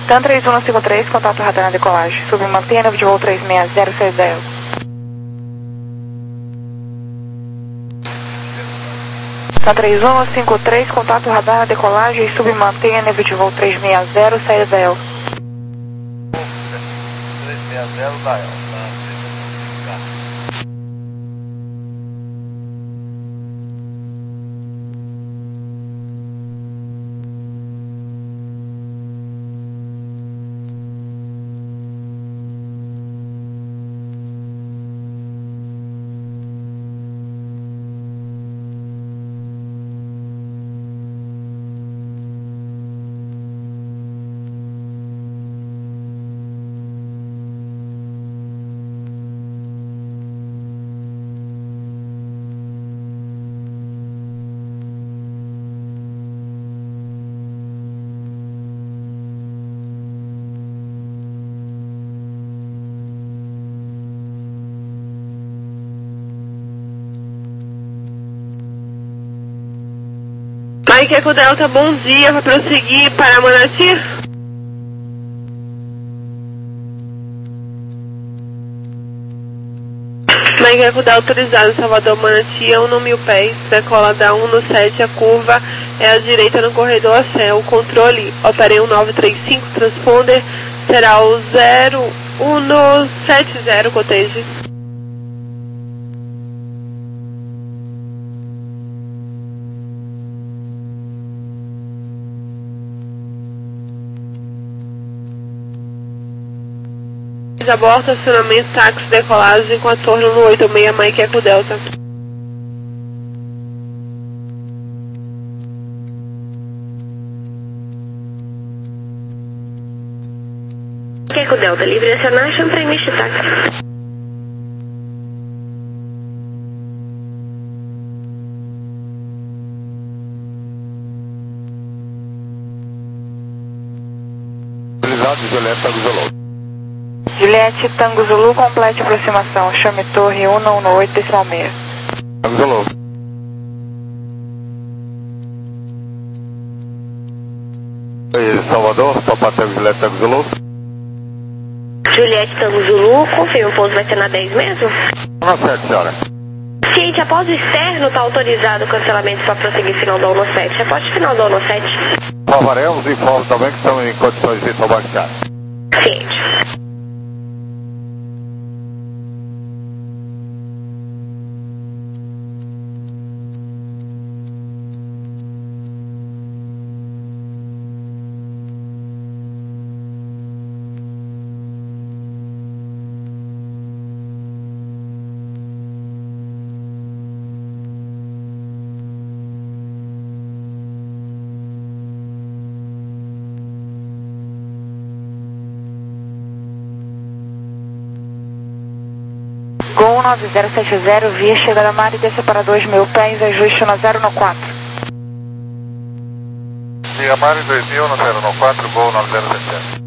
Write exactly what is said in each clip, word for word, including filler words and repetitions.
TAM três um cinco três, contato radar na decolagem. Submantenha nível de voo três seis zero seis zero. TAM três um cinco três, contato radar na decolagem e submantenha nível de voo três seis zero seis zero. três seis zero da El, tá? Mike Eco Delta, bom dia, vai prosseguir para Manati? Mike Eco Delta autorizado, Salvador Manati, a um mil pés, decola da um no sete, a curva é à direita no corredor a céu, controle, operei um nove três cinco, transponder, será o zero um sete zero, cottage. Aborto, acionamento, táxi, decolagem com a torre no oito seis, Mike Eco Delta. Mike Eco Delta, livre acionar, chama emite táxi. Juliette Tango Zulu. Juliette Tango Zulu, complete aproximação. Chame torre um um oito decimal seis. Tango Zulu. Oi, Salvador, Topa Tango Juliette Tango Zulu. Juliette Tango Zulu, confirma, o pouso vai ser na dez mesmo? Na sete, senhora. Ciente, após o externo, está autorizado o cancelamento para prosseguir final do ONU sete. Após final do ONU sete. Favaremos e informo também que estão em condições de embarcar. Ciente. Gol nove zero sete zero, via chegada mar e desça para dois mil pés, ajuste no zero no quatro. Chega mar e dois mil no zero no quatro, Gol nove zero sete zero.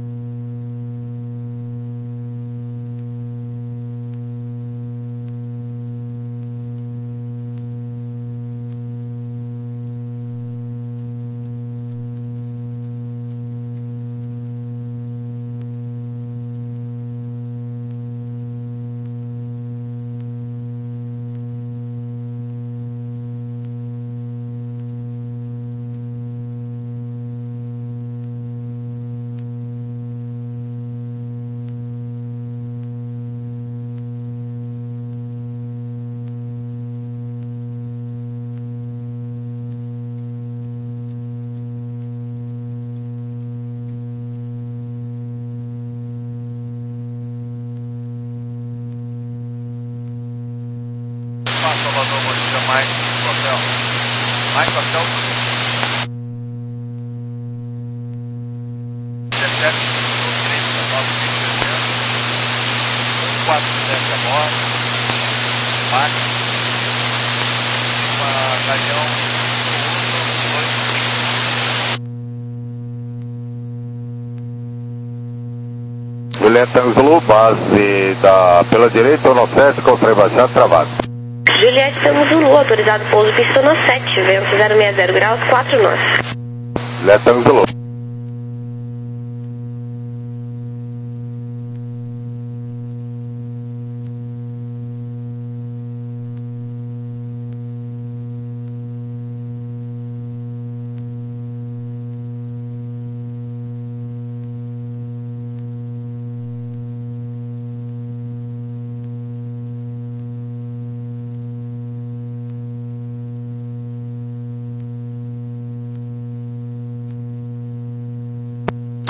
Salvador, bom dia, Mike, hotel. Mike, hotel. dezessete, trinta, nove mil e trezentos. um quatro sete a bordo. Max. Uma Galeão. Juliette Tango Zulu, base da, pela direita, ou no sete, com o trem baixado, travado. Juliette Tango Zulu, autorizado pouso pista no sete, vento zero seis zero graus, quatro nós. Juliette Tango Zulu.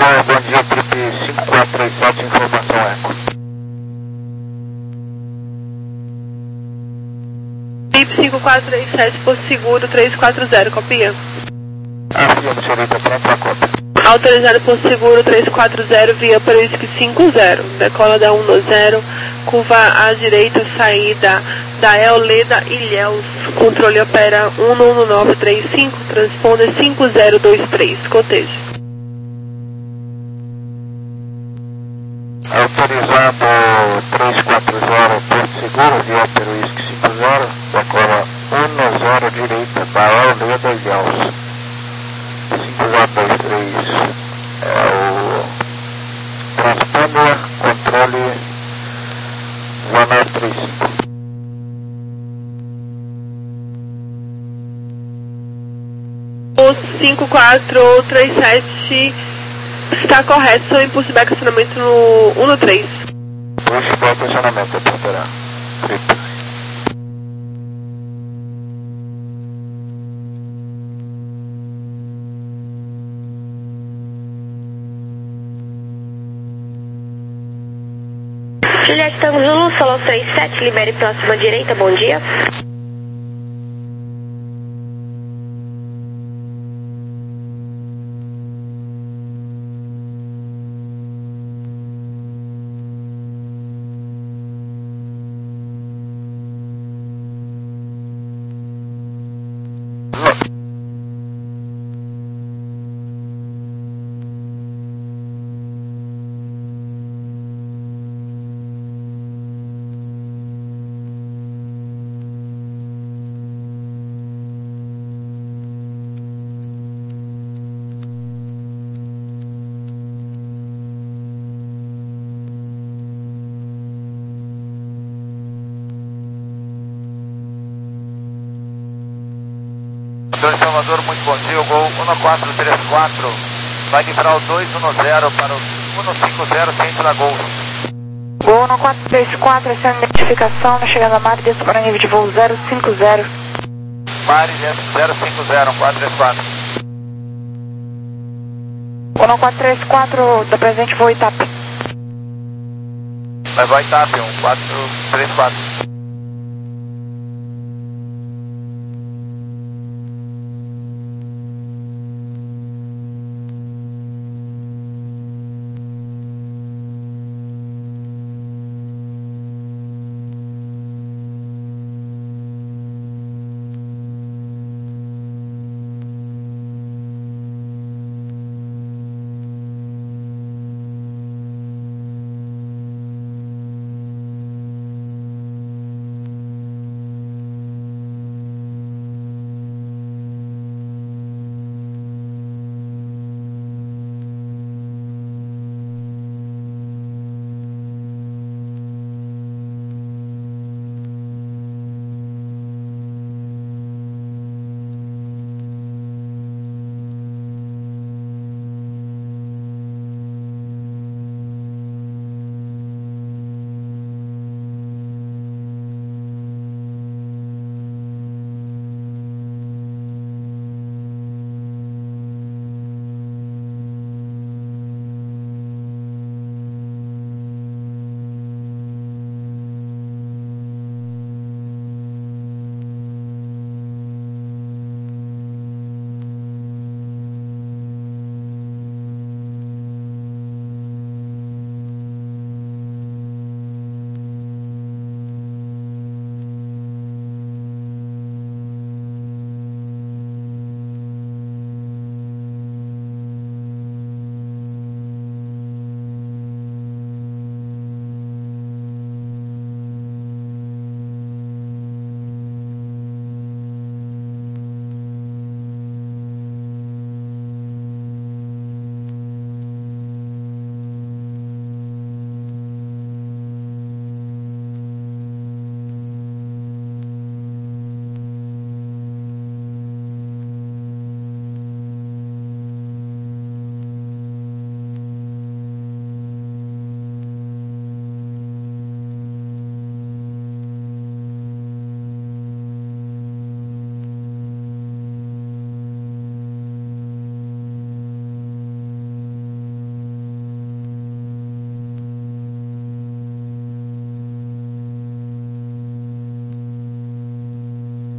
Salvador, bom dia, trip cinco quatro três sete, informação eco. Trip cinco quatro três sete, Porto Seguro três quatro zero, copia. Afirma, senhorita, pronto para cópia. Autorizado Porto Seguro três quatro zero, via para o whisky cinco zero. Decola da um no zero, curva à direita, saída da Eoleda Ilhéus. Controle opera um um nove três cinco, transponder cinco zero dois três, cotejo. Autorizado três quatro zero, Porto Seguro, via para o whisky cinco zero, decola um no zero, direita da Eoleda Ilhéus. cinco zero dois três é o transponder, controle zero três cinco. O cinco quatro três sete está correto, seu impulso de back acionamento no um no três. Push para acionamento, apontará. Trip. Juliette Tango Zulu, Solon três sete, libere próxima direita, bom dia. Em Salvador, muito bom dia, o Gol um quatro três quatro vai livrar o dois um zero para o um cinco zero, centro da Gol. Gol um quatro três quatro, essa é a identificação, na chegada a Mari, desce para nível de voo zero cinco zero. Mari, desce zero cinco zero, um quatro três quatro. um quatro três quatro, da presente voo Itap. Vai vai Itap, um quatro três quatro.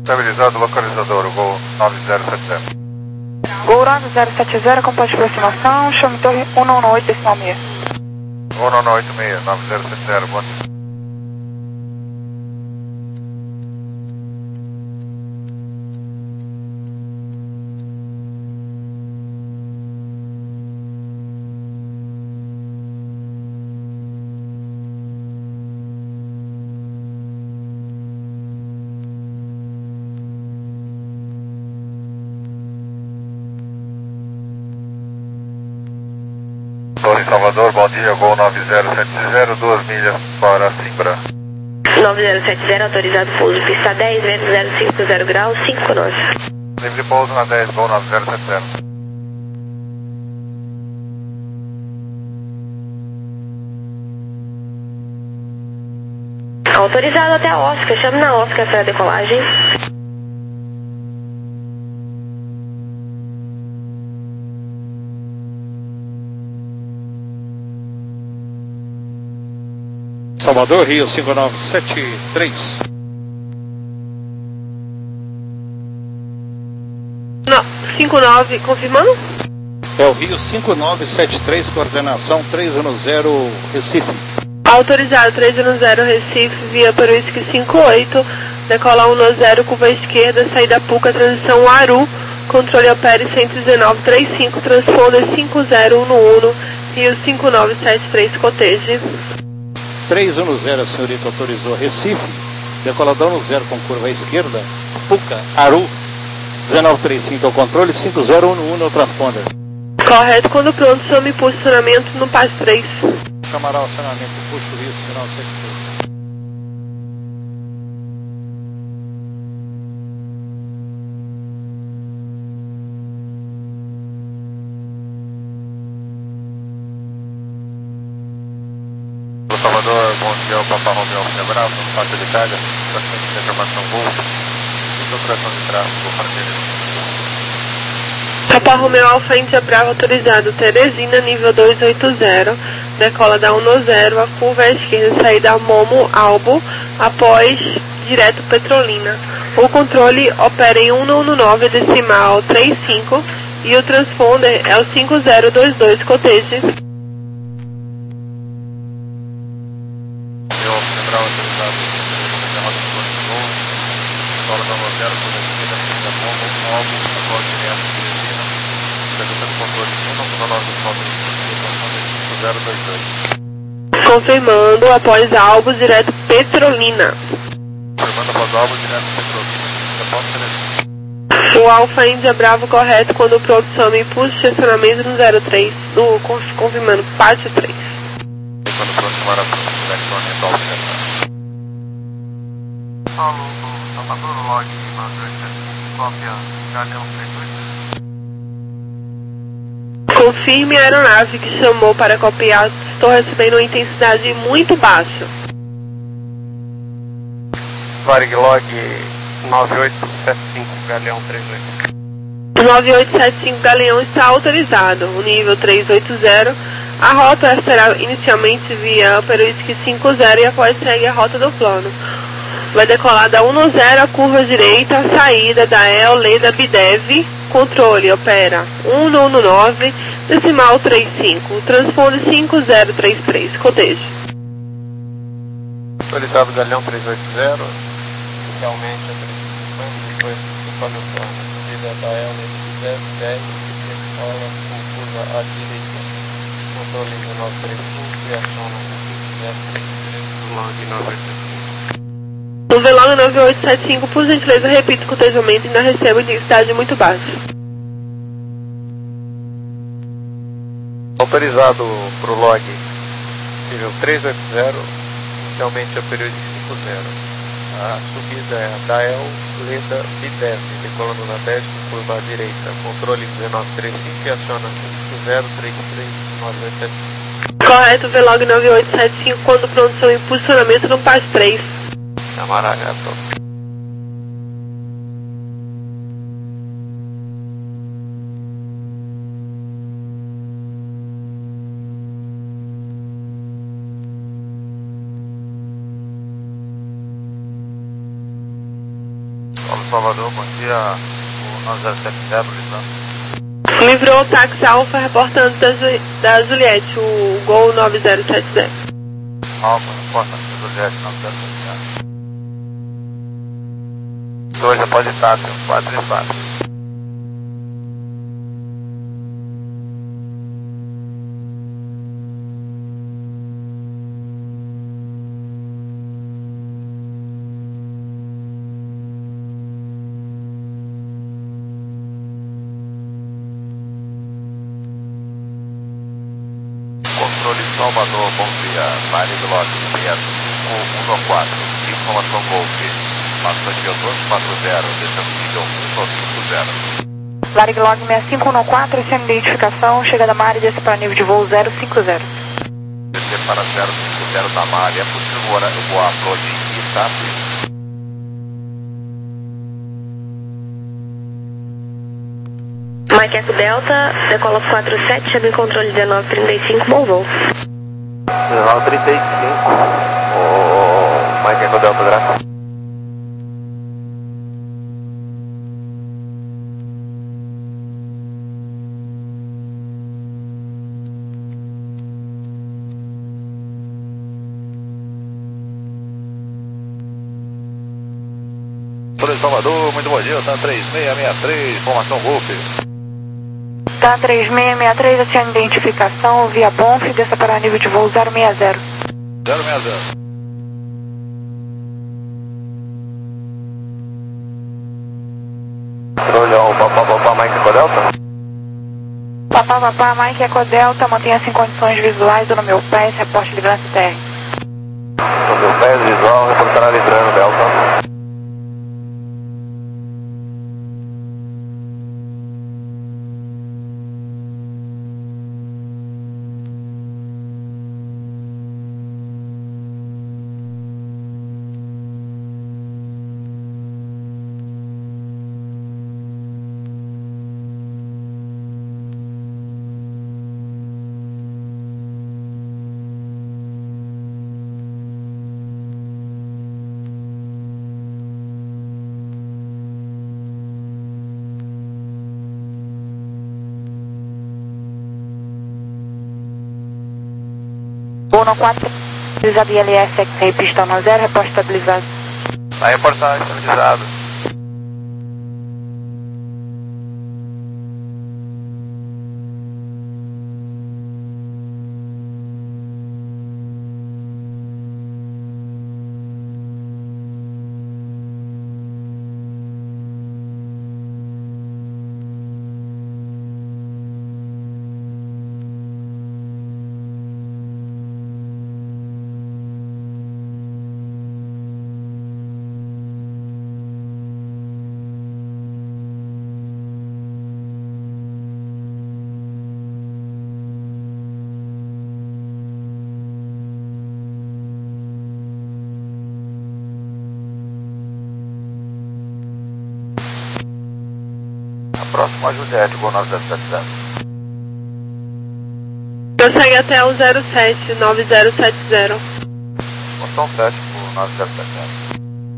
Estabilizado, localizador, Gol nove zero sete zero. Gol nove zero sete zero, compasso de aproximação, chame torre cento e noventa e oito, decimal seis. Gol nove oito seis, nove zero sete zero, bom dia. Torre Salvador, bom dia, Gol nove zero sete zero, duas milhas para Simbra. nove zero sete zero, autorizado pouso, pista dez, vento zero cinco zero graus, cinco nove. Livre pouso na dez, Gol nove zero sete zero. Autorizado até a Oscar, chame na Oscar para a decolagem. Salvador, Rio cinco nove sete três. Não, cinco nove, confirmando? É o Rio cinco nove sete três, coordenação três um zero, Recife. Autorizado três um zero, Recife, via para o Whisky cinco oito, decola um zero, curva esquerda, saída Puca, transição Aru, controle opere cento e dezenove trinta e cinco, transponder cinco zero um um, Rio cinco nove sete três, coteje. três um zero, a senhorita autorizou Recife, decolador no zero com curva à esquerda, Puca, Aru, dezenove trinta e cinco ao controle, cinco zero um um no transponder. Correto, quando pronto, chame posicionamento no passo três. Chamará o acionamento, puxo o Rio cinco nove sete três. Salvador, bom dia, o Papa Romeu Alfa Bravo, no Pátio de Itália, bastante de informação Gol, muita operação de tráfego, parceiro. Papa Romeu Alfa Índia Bravo autorizado, Teresina, nível dois oito zero, decola da um zero, a curva à esquerda, saída Momo, Albo, após direto Petrolina. O controle opera em um um nove, decimal trinta e cinco, e o transponder é o cinco zero dois dois, coteje. Confirmando após Albo, direto Petrolina. Confirmando após Albo, direto Petrolina. O Alfa Índia Bravo correto quando pronto some impulso de estacionamento no zero três, no, confirmando pátio três. E quando pronto chamar a Petrolina, Alfa. Alô, Salvador, log, cópia, Galeão três oito. Confirme a aeronave que chamou para copiar, estou recebendo uma intensidade muito baixa. Varig log nove oito sete cinco, Galeão três oito. nove oito sete cinco Galeão está autorizado, o nível três oito zero. A rota será inicialmente via Peruísque cinco zero e após segue a rota do plano. Vai decolar da um zero, a curva direita, a saída da E L Leda Bidev, controle opera um um nove, decimal trinta e cinco, transponder cinco zero três três, cotejo. Autorizado Galeão três oito zero, inicialmente a trezentos e cinquenta, depois conforme o plano, saída da E L Leda Bidev, decola com curva à direita, controle dezenove trinta e cinco e aciona cinco zero três três do log nove oito sete cinco. No Velong nove oito sete cinco, por gentileza, repita o cotejamento e ainda receba intensidade muito baixa. Autorizado para o log nível três oito zero, inicialmente a período cinco zero. A subida é a Dael Leda Bidev, decolando na dez, curva à direita, controle dezenove trinta e cinco e aciona cinco zero três três nove oito sete cinco. Correto, Velog nove oito sete cinco, quando pronto seu impulsionamento no passo três. Camará Gato. Salvador, bom dia, o nove zero sete zero, livrando. Livrou o táxi Alfa reportando da, Ju, da Juliette, o Gol nove zero sete zero. Alfa, reportando da Juliette, nove zero sete zero. dois, após Itácio, quatro três quatro. Salvador, bom dia, Mário do Lote seis um quatro, informação Golf, passando de dois quatro zero, descendo um cinco zero. Larigolog seis cinco um quatro, sem identificação, chega da Mari e desce para nível de voo zero cinco zero. Descer para zero cinco zero da Mari, é possível agora eu vou upload em Itácio? Mike Eco Delta, decola quatro sete, chega em controle dezenove trinta e cinco, bom voo. dezenove trinta e cinco, o Mike Eco Delta, graças. Salvador, muito bom dia, tá três seis seis três, informação Golf. Tá três seis seis três, sem identificação, via Bonf, desça para nível de voo zero seis zero. zero seis zero. Olha o papá, papá, Mike Eco Delta. Papá, papá, Mike Eco Delta, mantenha-se em condições visuais do no meu pé, reporte de livrando T R. No meu pé, visual, reportará livrando Delta. Uno quatro, estabilizado I L S X-Ray, pistão no zero, reporte estabilizado. Vai reportar estabilizado. Próximo a Juliette, Gol nove zero sete zero. Prossegue até o zero sete nove zero sete zero. Moção sete por nove zero sete zero.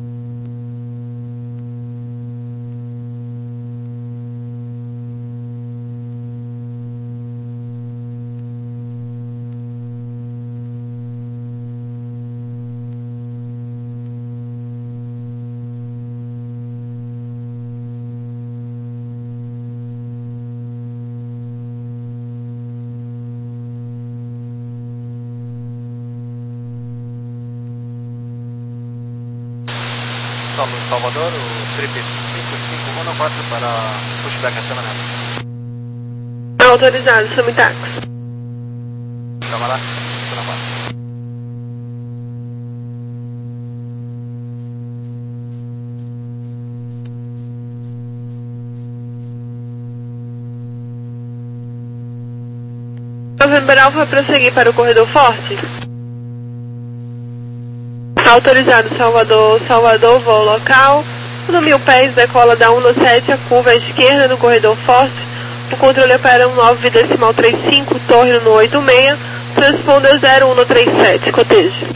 Salvador, o trip cinco cinco um quatro para pushback a semana. Autorizado, Sumitax. Camarada, November Alpha vai prosseguir para o corredor forte. Autorizado Salvador, Salvador, voo local. No mil pés, decola da um no sete, a curva à esquerda no corredor forte. O controle opera um nove decimal trinta e cinco, torre no oito seis, transponder zero um no trinta e sete, cotejo.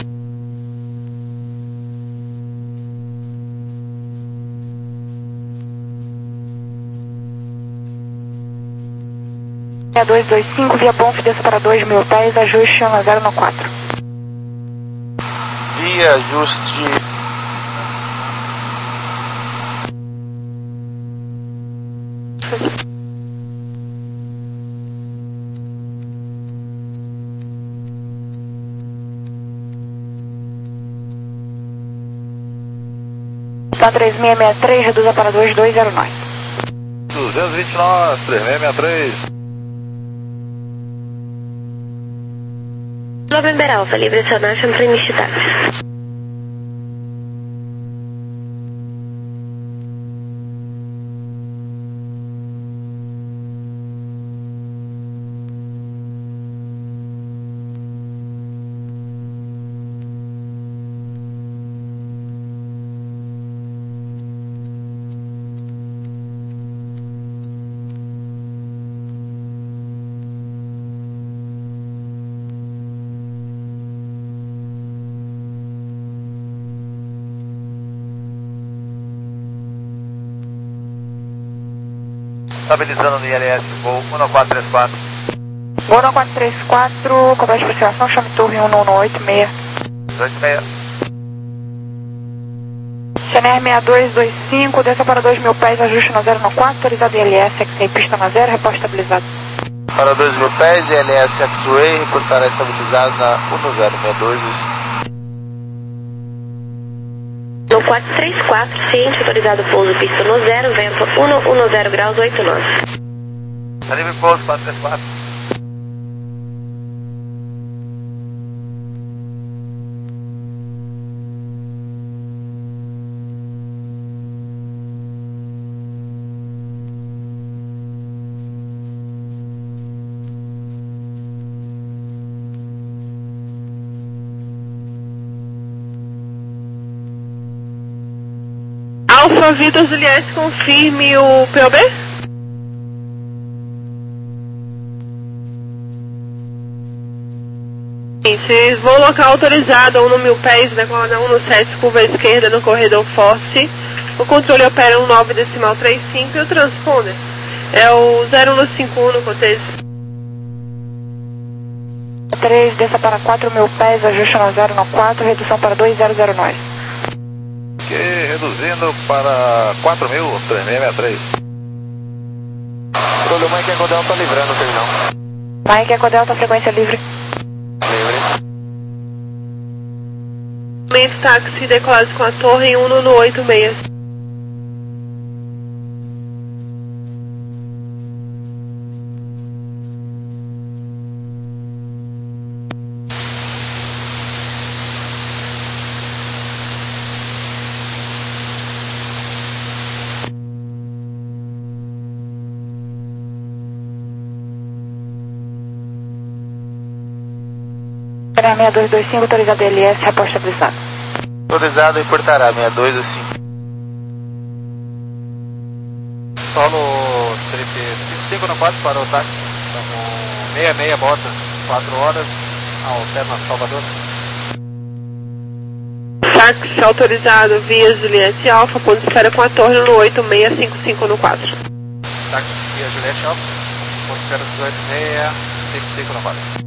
seis dois dois cinco, via Bonf, desça para dois mil pés, ajuste um zero no quatro. Via ajuste. Tá três seis seis três, reduza para dois dois zero nove. duzentos e vinte e nove, três seis seis três. November Alpha, Libre Sonation, Primish Taxi. Estabilizando no I L S, voo um quatro três quatro. Voo um quatro três quatro, cobertura de aproximação, chame turno um um oito seis. oito seis. C N R seis dois dois cinco, desça para dois mil pés, ajuste no zero no quatro, autorizado I L S, X-Ray, pista na zero, reposto estabilizado. Para dois mil pés, I L S X-Ray, reportará estabilizado na um zero seis dois. No quatro três quatro, ciente, autorizado pouso, pista no zero, vento um dez graus, oito nove. Tá livre pouso, quatro três quatro. Alfa Vitor Juliette, confirme o P O B? Gente, voo local autorizado a um mil pés, decolada um sete, curva à esquerda no corredor Forte. O controle opera um nove decimal trinta e cinco e o transponder é o zero um cinco um no contexto. três, desça para quatro mil pés, ajuste no zero no quatro, redução para dois zero zero nove. Ok, reduzindo para quatro mil, três seis seis três. Controle Mike Eco Delta livrando o terminal. Mike Eco Delta, frequência livre. Livre. Momento táxi decolado com a torre em um no oito seis. seis dois dois cinco, autorizado I L S, reposto estabilizado. Autorizado e portará seis dois dois cinco. Solo trip cinco cinco no quatro para o táxi. Com seis seis bota, quatro horas, alterna Salvador. Táxi autorizado via Juliette Alfa, ponto de espera com a torre no oito seis cinco cinco no quatro. Táxi via Juliette Alfa, ponto de espera dezoito seis cinco cinco no quatro.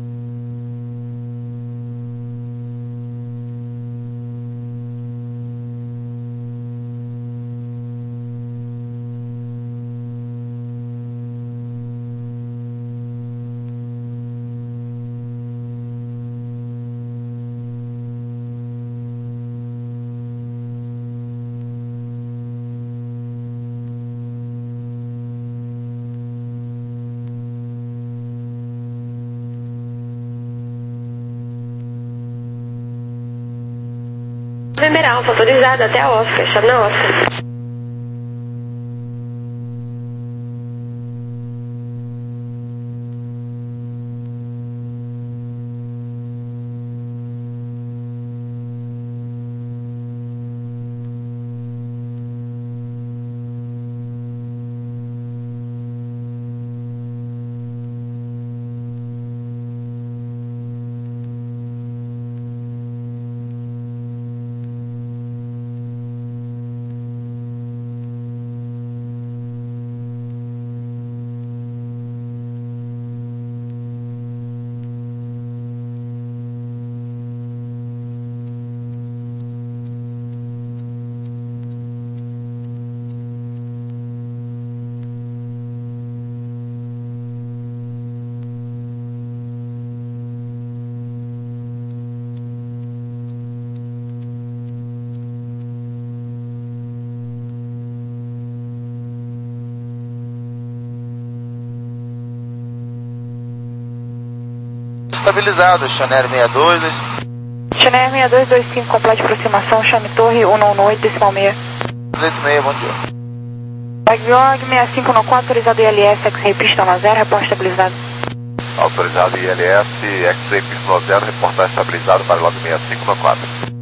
November Alpha, autorizado até a Oscar, chave na Oscar. Estabilizado, Chanel sessenta e dois. Chanel sessenta e dois, vinte e cinco, complete aproximação, chame torre cento e dezoito, decimal seis. duzentos e seis, bom dia. Log sessenta e cinco no quatro, autorizado I L S, X-Ray pista no zero, reporte estabilizado. Autorizado I L S, X-Ray pista no zero, reportar estabilizado para log sessenta e cinco no quatro.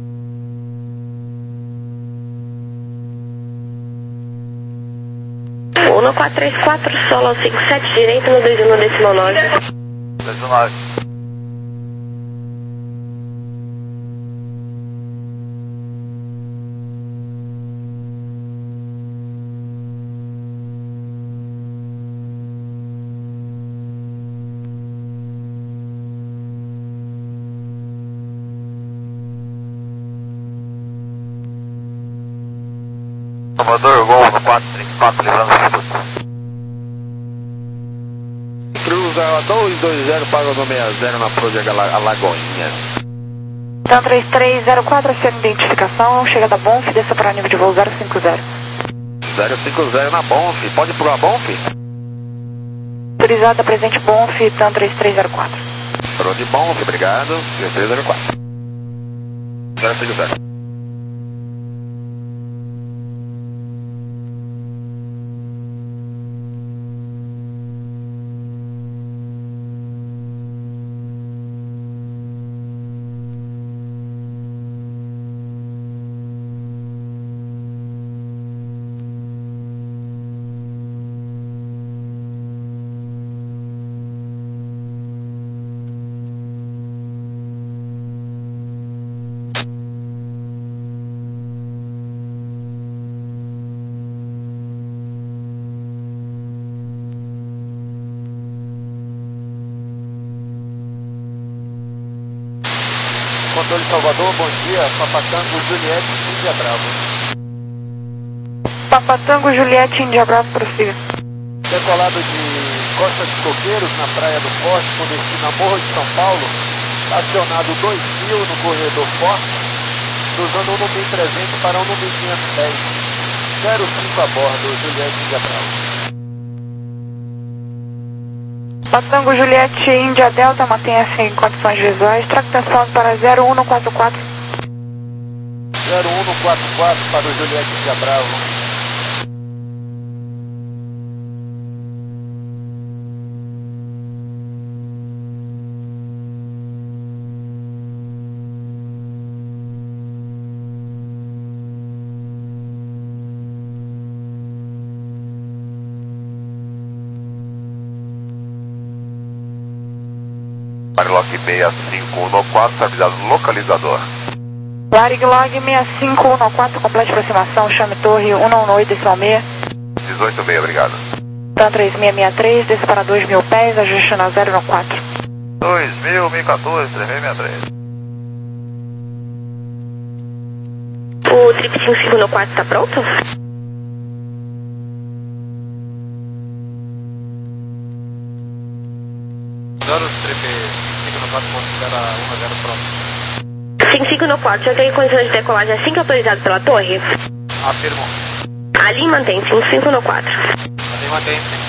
um quatro três quatro, solo cinco sete, direito no dois um decimal nove. dois um nove. Salvador, Gol no quatro três quatro, livrando o Fruto. Cruza dois dois zero, paga no sessenta na Prodiga Alagoinha. Então três três zero quatro, acendo identificação, chegada Bonf, desça para nível de voo zero cinco zero. zero cinco zero na Bonf, pode ir pro Bonf? Autorizada, presente Bonf, então três três zero quatro. Parou de Bonf, obrigado, três três zero quatro. zero cinco zero. Controle Salvador, bom dia, Papatango, Juliette, Índia Bravo. Papatango, Juliette, Índia Bravo, prossiga. Decolado de Costa de Coqueiros, na Praia do Forte, com destino a Morro de São Paulo, acionado dois mil no corredor Forte, cruzando um no mil e trezentos para um no mil quinhentos e dez. zero cinco a bordo, Juliette, Índia Bravo. Patango, Juliette, Índia Delta, mantenha-se em condições visuais, traque atenção para zero um quatro quatro. zero um quatro quatro para o Juliette, Índia Bravo. Marilog sessenta e cinco um quatro, estabilizado no localizador. Varig Log sessenta e cinco um quatro, complete aproximação, chame torre cento e dezoito, decimal seis. dezoito seis, obrigado. Tan três seis seis três, desça para dois mil pés, ajuste na zero no quatro. dois mil, mil e quatorze, três seis seis três. O trip cinco cinco no quatro está pronto? Zero trip cinco no quatro, considera um zero pronto. cinco cinco no quatro, já tem condições de decolagem assim que autorizado pela torre? Afirmo. Ali mantém cinco cinco no quatro. Ali mantém cinco